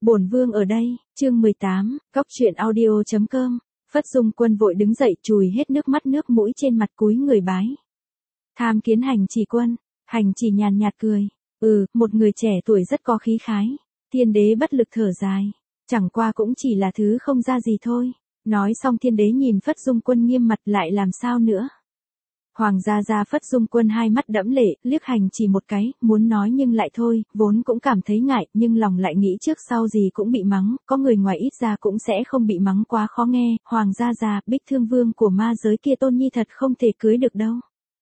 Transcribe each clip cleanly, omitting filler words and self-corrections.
Bổn vương ở đây, chương 18, Cóc truyện audio.com. Phất Dung Quân vội đứng dậy, chùi hết nước mắt nước mũi trên mặt, cúi người bái. Tham kiến Hành Chỉ Quân. Hành Chỉ nhàn nhạt cười. Một người trẻ tuổi rất có khí khái. Thiên đế bất lực thở dài. Chẳng qua cũng chỉ là thứ không ra gì thôi. Nói xong thiên đế nhìn Phất Dung Quân nghiêm mặt, lại làm sao nữa. Hoàng gia Phất Dung Quân hai mắt đẫm lệ, liếc Hành Chỉ một cái, muốn nói nhưng lại thôi, vốn cũng cảm thấy ngại, nhưng lòng lại nghĩ trước sau gì cũng bị mắng, có người ngoài ít ra cũng sẽ không bị mắng quá khó nghe. Hoàng gia, Bích Thương Vương của ma giới kia Tôn Nhi thật không thể cưới được đâu.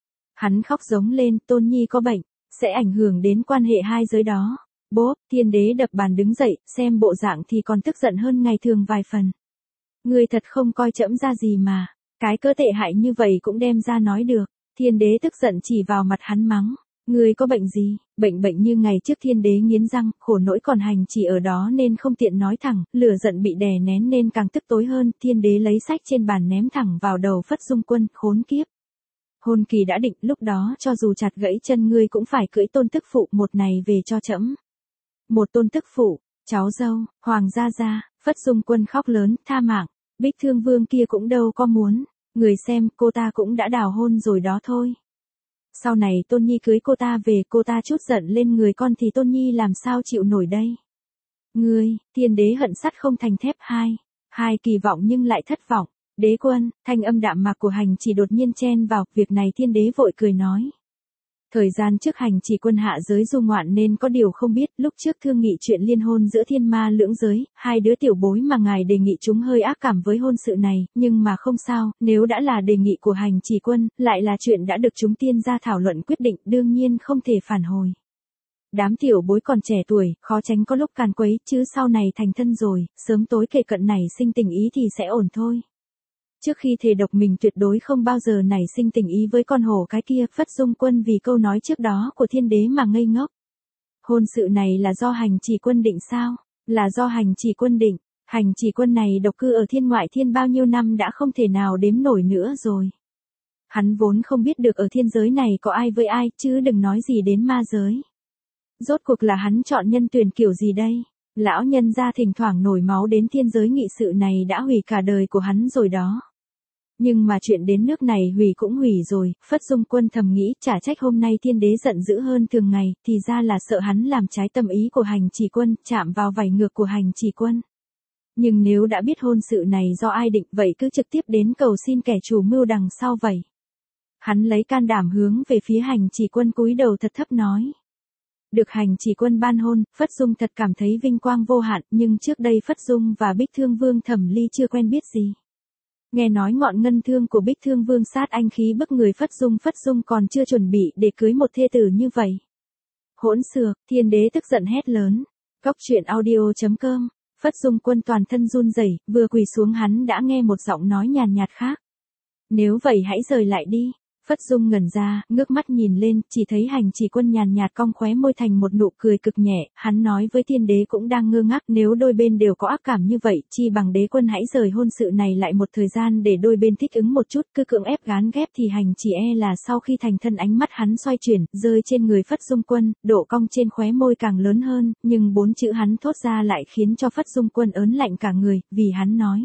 Hắn khóc giống lên, Tôn Nhi có bệnh, sẽ ảnh hưởng đến quan hệ hai giới đó. Bốp, thiên đế đập bàn đứng dậy, xem bộ dạng thì còn tức giận hơn ngày thường vài phần. Ngươi thật không coi trẫm ra gì mà. Cái cỡ tệ hại như vậy cũng đem ra nói được. Thiên đế tức giận chỉ vào mặt hắn mắng. Ngươi có bệnh gì? Bệnh như ngày trước. Thiên đế nghiến răng, khổ nỗi còn Hành Chỉ ở đó nên không tiện nói thẳng, lửa giận bị đè nén nên càng tức tối hơn. Thiên đế lấy sách trên bàn ném thẳng vào đầu Phất Dung Quân, khốn kiếp. Hôn kỳ đã định, lúc đó cho dù chặt gãy chân ngươi cũng phải cưỡi tôn tức phụ một này về cho trẫm. Một tôn tức phụ, cháu dâu, Hoàng gia, Phất Dung Quân khóc lớn, tha mạng. Bích Thương Vương kia cũng đâu có muốn. Người xem, cô ta cũng đã đào hôn rồi đó thôi. Sau này Tôn Nhi cưới cô ta về, cô ta chút giận lên người con thì Tôn Nhi làm sao chịu nổi đây. Ngươi, thiên đế hận sắt không thành thép. Hai kỳ vọng nhưng lại thất vọng. Đế quân, thanh âm đạm mạc của Hành Chỉ đột nhiên chen vào, việc này thiên đế vội cười nói. Thời gian trước Hành Chỉ Quân hạ giới du ngoạn nên có điều không biết, lúc trước thương nghị chuyện liên hôn giữa thiên ma lưỡng giới, hai đứa tiểu bối mà ngài đề nghị chúng hơi ác cảm với hôn sự này, nhưng mà không sao, nếu đã là đề nghị của Hành Chỉ Quân, lại là chuyện đã được chúng tiên gia thảo luận quyết định, đương nhiên không thể phản hồi. Đám tiểu bối còn trẻ tuổi, khó tránh có lúc càn quấy, chứ sau này thành thân rồi, sớm tối kể cận nảy sinh tình ý thì sẽ ổn thôi. Trước khi thề độc mình tuyệt đối không bao giờ nảy sinh tình ý với con hổ cái kia. Phất Dung Quân vì câu nói trước đó của thiên đế mà ngây ngốc. Hôn sự này là do Hành Chỉ Quân định sao? Là do Hành Chỉ Quân định. Hành Chỉ Quân này độc cư ở thiên ngoại thiên bao nhiêu năm đã không thể nào đếm nổi nữa rồi. Hắn vốn không biết được ở thiên giới này có ai với ai, chứ đừng nói gì đến ma giới. Rốt cuộc là hắn chọn nhân tuyển kiểu gì đây? Lão nhân gia thỉnh thoảng nổi máu đến thiên giới nghị sự này đã hủy cả đời của hắn rồi đó. Nhưng mà chuyện đến nước này hủy cũng hủy rồi. Phất Dung Quân thầm nghĩ, chả trách hôm nay thiên đế giận dữ hơn thường ngày, thì ra là sợ hắn làm trái tâm ý của Hành Chỉ Quân, chạm vào vảy ngược của Hành Chỉ Quân. Nhưng nếu đã biết hôn sự này do ai định, vậy cứ trực tiếp đến cầu xin kẻ chủ mưu đằng sau vậy. Hắn lấy can đảm hướng về phía Hành Chỉ Quân cúi đầu thật thấp nói. Được Hành Chỉ Quân ban hôn, Phất Dung thật cảm thấy vinh quang vô hạn, nhưng trước đây Phất Dung và Bích Thương Vương Thẩm Ly chưa quen biết gì. Nghe nói ngọn ngân thương của Bích Thương Vương sát anh khí bức người Phất Dung còn chưa chuẩn bị để cưới một thê tử như vậy. Hỗn xược, thiên đế tức giận hét lớn. Cóc truyện audio.com. Phất Dung Quân toàn thân run rẩy, vừa quỳ xuống hắn đã nghe một giọng nói nhàn nhạt khác. Nếu vậy hãy rời lại đi. Phất Dung ngẩn ra, ngước mắt nhìn lên, chỉ thấy Hành Chỉ Quân nhàn nhạt cong khóe môi thành một nụ cười cực nhẹ, hắn nói với thiên đế cũng đang ngơ ngác, nếu đôi bên đều có ác cảm như vậy, chi bằng đế quân hãy rời hôn sự này lại một thời gian để đôi bên thích ứng một chút, cứ cưỡng ép gán ghép thì Hành Chỉ là sau khi thành thân ánh mắt hắn xoay chuyển, rơi trên người Phất Dung Quân, độ cong trên khóe môi càng lớn hơn, nhưng 4 chữ hắn thốt ra lại khiến cho Phất Dung Quân ớn lạnh cả người, vì hắn nói.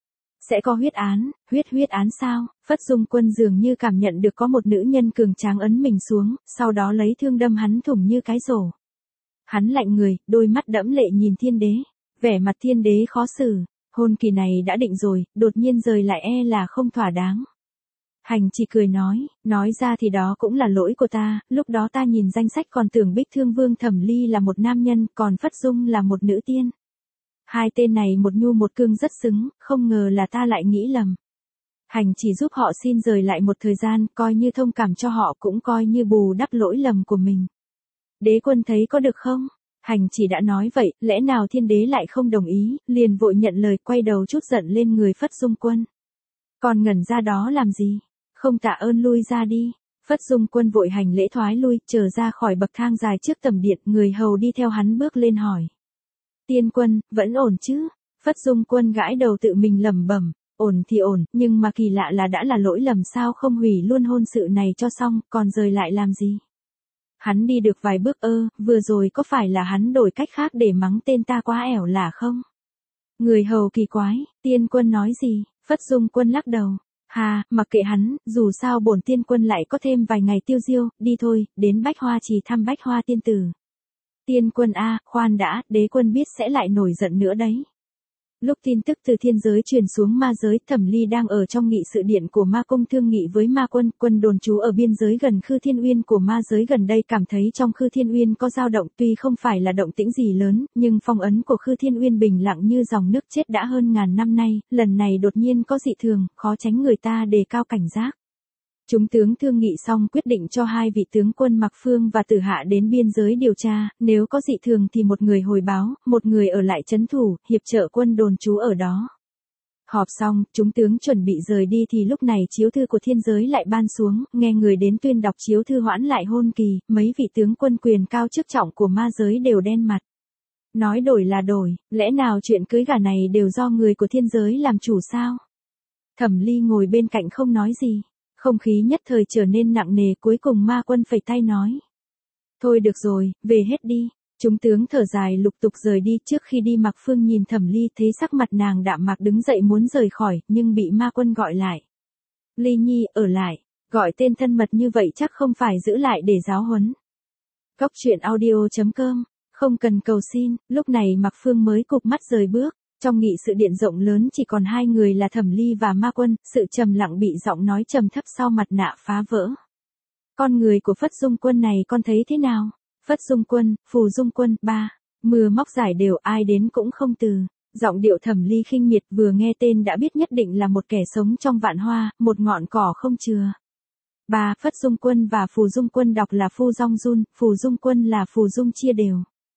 Sẽ có huyết án. Huyết án sao? Phất Dung Quân dường như cảm nhận được có một nữ nhân cường tráng ấn mình xuống, sau đó lấy thương đâm hắn thủng như cái rổ. Hắn lạnh người, đôi mắt đẫm lệ nhìn thiên đế. Vẻ mặt thiên đế khó xử. Hôn kỳ này đã định rồi, đột nhiên rời lại là không thỏa đáng. Hành Chỉ cười nói ra thì đó cũng là lỗi của ta, lúc đó ta nhìn danh sách còn tưởng Bích Thương Vương Thẩm Ly là một nam nhân, còn Phất Dung là một nữ tiên. Hai tên này một nhu một cương rất xứng, không ngờ là ta lại nghĩ lầm. Hành Chỉ giúp họ xin rời lại một thời gian, coi như thông cảm cho họ cũng coi như bù đắp lỗi lầm của mình. Đế quân thấy có được không? Hành Chỉ đã nói vậy, lẽ nào thiên đế lại không đồng ý, liền vội nhận lời, quay đầu chút giận lên người Phất Dung Quân. Còn ngẩn ra đó làm gì? Không tạ ơn lui ra đi. Phất Dung Quân vội hành lễ thoái lui, trở ra khỏi bậc thang dài trước tầm điện, người hầu đi theo hắn bước lên hỏi. Tiên quân, vẫn ổn chứ? Phất Dung Quân gãi đầu tự mình lẩm bẩm, ổn thì ổn, nhưng mà kỳ lạ là đã là lỗi lầm sao không hủy luôn hôn sự này cho xong, còn rời lại làm gì? Hắn đi được vài bước vừa rồi có phải là hắn đổi cách khác để mắng tên ta quá ẻo lả không? Người hầu kỳ quái, tiên quân nói gì? Phất Dung Quân lắc đầu. Hà, mặc kệ hắn, dù sao bổn tiên quân lại có thêm vài ngày tiêu diêu, đi thôi, đến Bách Hoa Trì thăm Bách Hoa tiên tử. Tiên quân a, khoan đã, đế quân biết sẽ lại nổi giận nữa đấy. Lúc tin tức từ thiên giới truyền xuống ma giới, Thẩm Ly đang ở trong nghị sự điện của ma cung thương nghị với ma quân, quân đồn trú ở biên giới gần Khư Thiên Uyên của ma giới gần đây cảm thấy trong Khư Thiên Uyên có dao động, tuy không phải là động tĩnh gì lớn, nhưng phong ấn của Khư Thiên Uyên bình lặng như dòng nước chết đã hơn ngàn năm nay, lần này đột nhiên có dị thường, khó tránh người ta đề cao cảnh giác. Chúng tướng thương nghị xong quyết định cho hai vị tướng quân Mạc Phương và Tử Hạ đến biên giới điều tra, nếu có dị thường thì một người hồi báo, một người ở lại trấn thủ, hiệp trợ quân đồn trú ở đó. Họp xong, chúng tướng chuẩn bị rời đi thì lúc này chiếu thư của thiên giới lại ban xuống, nghe người đến tuyên đọc chiếu thư hoãn lại hôn kỳ, mấy vị tướng quân quyền cao chức trọng của ma giới đều đen mặt. Nói đổi là đổi, lẽ nào chuyện cưới gả này đều do người của thiên giới làm chủ sao? Thẩm Ly ngồi bên cạnh không nói gì. Không khí nhất thời trở nên nặng nề, cuối cùng ma quân phẩy tay nói. Thôi được rồi, về hết đi. Chúng tướng thở dài lục tục rời đi, trước khi đi Mạc Phương nhìn Thẩm Ly thấy sắc mặt nàng đạm mạc đứng dậy muốn rời khỏi, nhưng bị ma quân gọi lại. Ly Nhi, ở lại, gọi tên thân mật như vậy chắc không phải giữ lại để giáo huấn. Cóc truyện audio.com, không cần cầu xin, lúc này Mạc Phương mới cụp mắt rời bước. Trong nghị sự điện rộng lớn chỉ còn hai người là Thẩm Ly và ma quân, sự trầm lặng bị giọng nói trầm thấp sau mặt nạ phá vỡ. Con người của Phất Dung Quân này con thấy thế nào? Phất Dung Quân, Phù Dung Quân, ba. Mưa móc giải đều ai đến cũng không từ. Giọng điệu Thẩm Ly khinh miệt vừa nghe tên đã biết nhất định là một kẻ sống trong vạn hoa, một ngọn cỏ không chừa. Ba, Phất Dung Quân và Phù Dung Quân đọc là Phu Dong Jun, Phù Dung Quân là Phù Dung chia đều.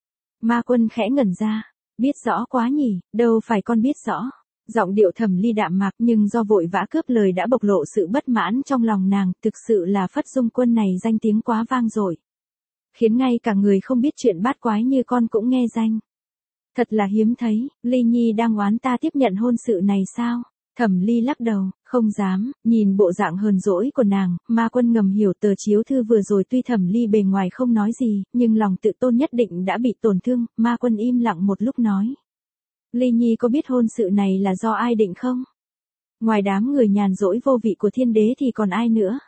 Ma quân khẽ ngẩn ra. Biết rõ quá nhỉ, đâu phải con biết rõ. Giọng điệu Thẩm Ly đạm mạc nhưng do vội vã cướp lời đã bộc lộ sự bất mãn trong lòng nàng, thực sự là Phất Dung Quân này danh tiếng quá vang dội. Khiến ngay cả người không biết chuyện bát quái như con cũng nghe danh. Thật là hiếm thấy, Ly Nhi đang oán ta tiếp nhận hôn sự này sao? Thẩm Ly lắc đầu, không dám, nhìn bộ dạng hờn dỗi của nàng, ma quân ngầm hiểu tờ chiếu thư vừa rồi tuy Thẩm Ly bề ngoài không nói gì, nhưng lòng tự tôn nhất định đã bị tổn thương, ma quân im lặng một lúc nói. Ly Nhi có biết hôn sự này là do ai định không? Ngoài đám người nhàn rỗi vô vị của thiên đế thì còn ai nữa?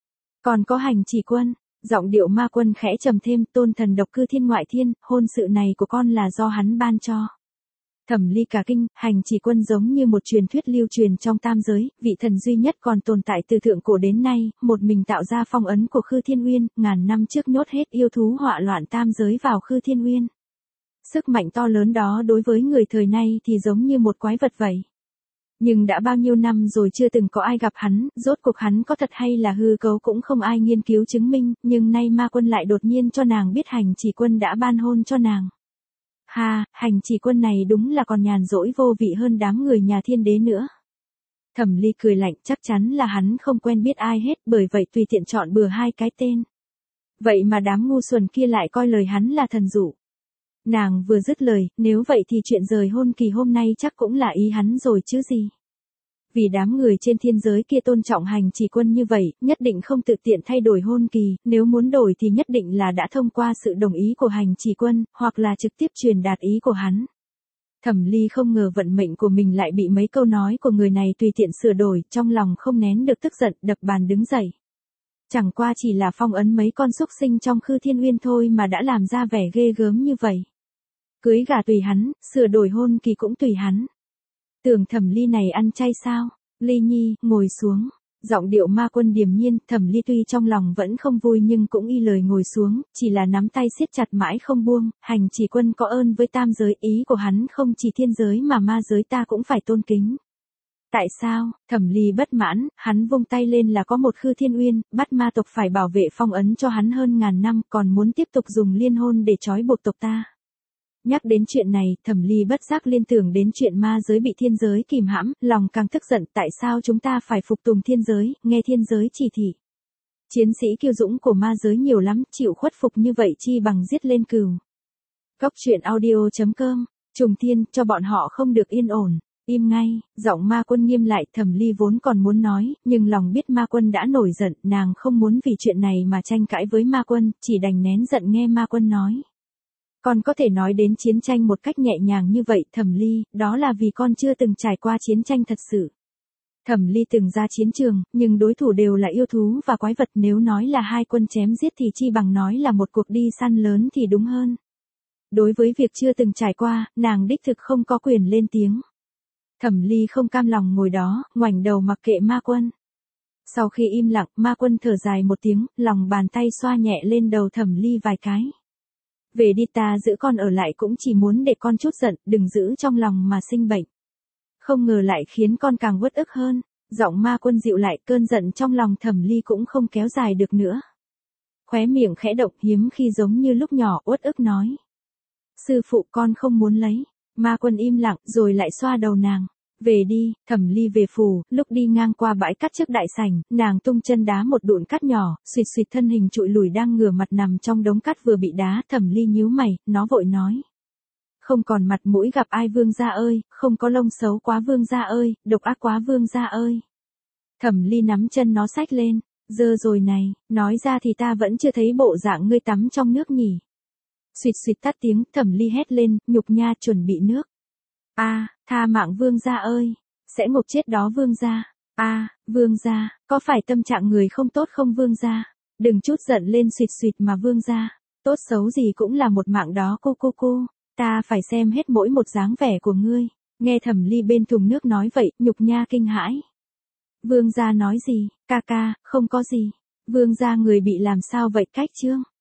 Còn có Hành Chỉ Quân, giọng điệu ma quân khẽ trầm thêm, tôn thần độc cư thiên ngoại thiên, hôn sự này của con là do hắn ban cho. Thẩm Ly cả kinh, Hành Chỉ Quân giống như một truyền thuyết lưu truyền trong tam giới, vị thần duy nhất còn tồn tại từ thượng cổ đến nay, một mình tạo ra phong ấn của Khư Thiên Uyên, ngàn năm trước nhốt hết yêu thú họa loạn tam giới vào Khư Thiên Uyên. Sức mạnh to lớn đó đối với người thời nay thì giống như một quái vật vậy. Nhưng đã bao nhiêu năm rồi chưa từng có ai gặp hắn, rốt cuộc hắn có thật hay là hư cấu cũng không ai nghiên cứu chứng minh, nhưng nay ma quân lại đột nhiên cho nàng biết Hành Chỉ Quân đã ban hôn cho nàng. Ha, Hành Chỉ Quân này đúng là còn nhàn rỗi vô vị hơn đám người nhà thiên đế nữa. Thẩm Ly cười lạnh, chắc chắn là hắn không quen biết ai hết, bởi vậy tùy tiện chọn bừa hai cái tên. Vậy mà đám ngu xuẩn kia lại coi lời hắn là thần dụ. Nàng vừa dứt lời, nếu vậy thì chuyện rời hôn kỳ hôm nay chắc cũng là ý hắn rồi chứ gì. Vì đám người trên thiên giới kia tôn trọng Hành Chỉ Quân như vậy, nhất định không tự tiện thay đổi hôn kỳ, nếu muốn đổi thì nhất định là đã thông qua sự đồng ý của Hành Chỉ Quân, hoặc là trực tiếp truyền đạt ý của hắn. Thẩm Ly không ngờ vận mệnh của mình lại bị mấy câu nói của người này tùy tiện sửa đổi, trong lòng không nén được tức giận, đập bàn đứng dậy. Chẳng qua chỉ là phong ấn mấy con súc sinh trong Khư Thiên Uyên thôi mà đã làm ra vẻ ghê gớm như vậy. Cưới gả tùy hắn, sửa đổi hôn kỳ cũng tùy hắn. Tưởng Thẩm Ly này ăn chay sao? Ly Nhi, ngồi xuống. Giọng điệu ma quân điềm nhiên, Thẩm Ly tuy trong lòng vẫn không vui nhưng cũng y lời ngồi xuống, chỉ là nắm tay siết chặt mãi không buông. Hành Chỉ Quân có ơn với tam giới, ý của hắn không chỉ thiên giới mà ma giới ta cũng phải tôn kính. Tại sao? Thẩm Ly bất mãn, hắn vung tay lên là có một Khư Thiên Uyên, bắt ma tộc phải bảo vệ phong ấn cho hắn hơn ngàn năm, còn muốn tiếp tục dùng liên hôn để trói buộc tộc ta. Nhắc đến chuyện này, Thẩm Ly bất giác liên tưởng đến chuyện ma giới bị thiên giới kìm hãm, lòng càng tức giận, tại sao chúng ta phải phục tùng thiên giới, nghe thiên giới chỉ thị. Chiến sĩ kiêu dũng của ma giới nhiều lắm, chịu khuất phục như vậy chi bằng giết lên cừu. Cóc truyện audio.com, trùng thiên, cho bọn họ không được yên ổn. Im ngay, giọng Ma Quân nghiêm lại. Thẩm Ly vốn còn muốn nói, nhưng lòng biết Ma Quân đã nổi giận, nàng không muốn vì chuyện này mà tranh cãi với Ma Quân, chỉ đành nén giận nghe Ma Quân nói. Con có thể nói đến chiến tranh một cách nhẹ nhàng như vậy, Thẩm Ly, đó là vì con chưa từng trải qua chiến tranh thật sự. Thẩm Ly từng ra chiến trường, nhưng đối thủ đều là yêu thú và quái vật, nếu nói là hai quân chém giết thì chi bằng nói là một cuộc đi săn lớn thì đúng hơn. Đối với việc chưa từng trải qua, nàng đích thực không có quyền lên tiếng. Thẩm Ly không cam lòng ngồi đó, ngoảnh đầu mặc kệ Ma Quân. Sau khi im lặng, Ma Quân thở dài một tiếng, lòng bàn tay xoa nhẹ lên đầu Thẩm Ly vài cái. Về đi, ta giữ con ở lại cũng chỉ muốn để con chút giận, đừng giữ trong lòng mà sinh bệnh. Không ngờ lại khiến con càng uất ức hơn. Giọng Ma Quân dịu lại, cơn giận trong lòng Thẩm Ly cũng không kéo dài được nữa. Khóe miệng khẽ động, hiếm khi giống như lúc nhỏ, uất ức nói. Sư phụ, con không muốn lấy. Ma Quân im lặng, rồi lại xoa đầu nàng. Về đi. Thẩm Ly về phủ, lúc đi ngang qua bãi cát trước đại sảnh, nàng tung chân đá một đụn cát nhỏ, suỵt suỵt thân hình trụi lùi đang ngửa mặt nằm trong đống cát vừa bị đá. Thẩm Ly nhíu mày, nó vội nói. Không còn mặt mũi gặp ai vương gia ơi, không có lông xấu quá vương gia ơi, độc ác quá vương gia ơi. Thẩm Ly nắm chân nó xách lên, dơ rồi này, nói ra thì ta vẫn chưa thấy bộ dạng ngươi tắm trong nước nhỉ. Suỵt suỵt tắt tiếng, Thẩm Ly hét lên, nhục nha, chuẩn bị nước. Tha mạng vương gia ơi, sẽ ngục chết đó vương gia. Vương gia, có phải tâm trạng người không tốt không vương gia? Đừng chút giận lên suỵt suỵt mà vương gia, tốt xấu gì cũng là một mạng đó cô. Ta phải xem hết mỗi một dáng vẻ của ngươi. Nghe Thẩm Ly bên thùng nước nói vậy, nhục nha kinh hãi. Vương gia nói gì? Ca, không có gì. Vương gia người bị làm sao vậy cách Trương?